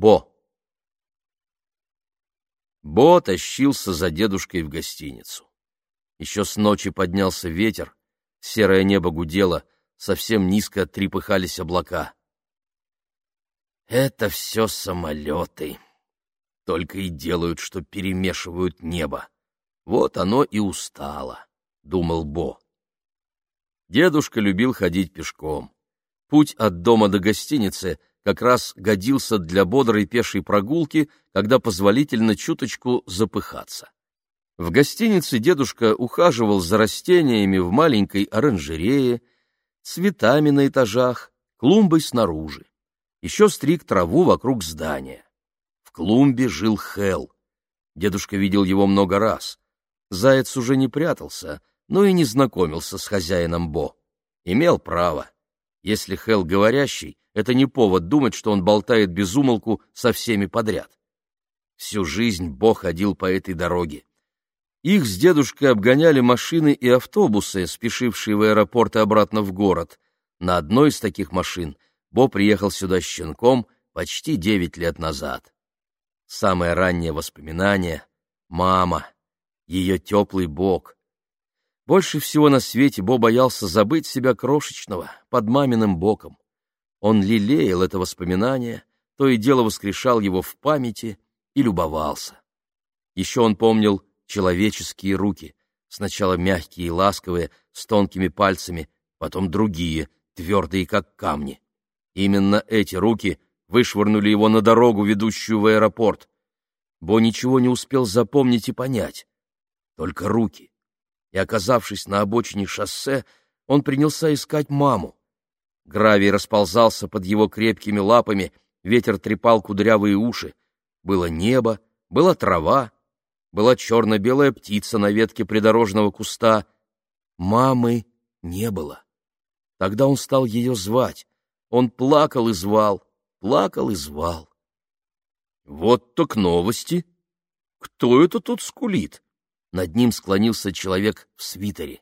Бо. Бо тащился за дедушкой в гостиницу. Еще с ночи поднялся ветер, серое небо гудело, совсем низко трепыхались облака. «Это все самолеты. Только и делают, что перемешивают небо. Вот оно и устало», — думал Бо. Дедушка любил ходить пешком. Путь от дома до гостиницы как раз годился для бодрой пешей прогулки, когда позволительно чуточку запыхаться. В гостинице дедушка ухаживал за растениями в маленькой оранжерее, цветами на этажах, клумбой снаружи. Еще стриг траву вокруг здания. В клумбе жил Хэл. Дедушка видел его много раз. Заяц уже не прятался, но и не знакомился с хозяином Бо. Имел право. Если Хэл говорящий, это не повод думать, что он болтает без умолку со всеми подряд. Всю жизнь Бо ходил по этой дороге. Их с дедушкой обгоняли машины и автобусы, спешившие в аэропорт и обратно в город. На одной из таких машин Бо приехал сюда щенком почти 9 лет назад. Самое раннее воспоминание — мама, ее теплый бок. Больше всего на свете Бо боялся забыть себя крошечного под маминым боком. Он лелеял это воспоминание, то и дело воскрешал его в памяти и любовался. Еще он помнил человеческие руки, сначала мягкие и ласковые, с тонкими пальцами, потом другие, твердые, как камни. Именно эти руки вышвырнули его на дорогу, ведущую в аэропорт. Бо ничего не успел запомнить и понять. Только руки. И, оказавшись на обочине шоссе, он принялся искать маму. Гравий расползался под его крепкими лапами, ветер трепал кудрявые уши. Было небо, была трава, была черно-белая птица на ветке придорожного куста. Мамы не было. Тогда он стал ее звать. Он плакал и звал, плакал и звал. Вот так новости! Кто это тут скулит? Над ним склонился человек в свитере.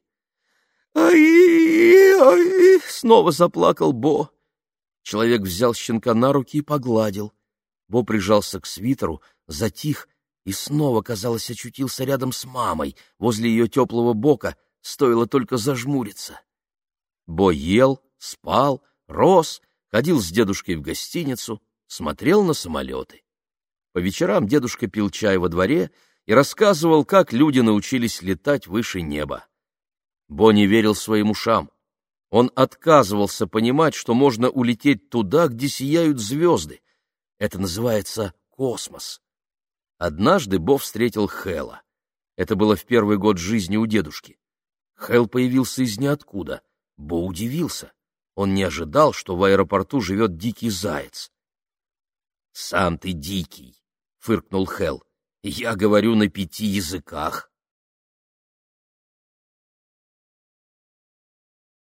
«Ай-ай-ай!» — снова заплакал Бо. Человек взял щенка на руки и погладил. Бо прижался к свитеру, затих и снова, казалось, очутился рядом с мамой, возле ее теплого бока, стоило только зажмуриться. Бо ел, спал, рос, ходил с дедушкой в гостиницу, смотрел на самолеты. По вечерам дедушка пил чай во дворе и рассказывал, как люди научились летать выше неба. Бо не верил своим ушам. Он отказывался понимать, что можно улететь туда, где сияют звезды. Это называется космос. Однажды Бо встретил Хэла. Это было в первый год жизни у дедушки. Хэл появился из ниоткуда. Бо удивился. Он не ожидал, что в аэропорту живет дикий заяц. — Сам ты дикий, — фыркнул Хэл. — Я говорю на 5 языках.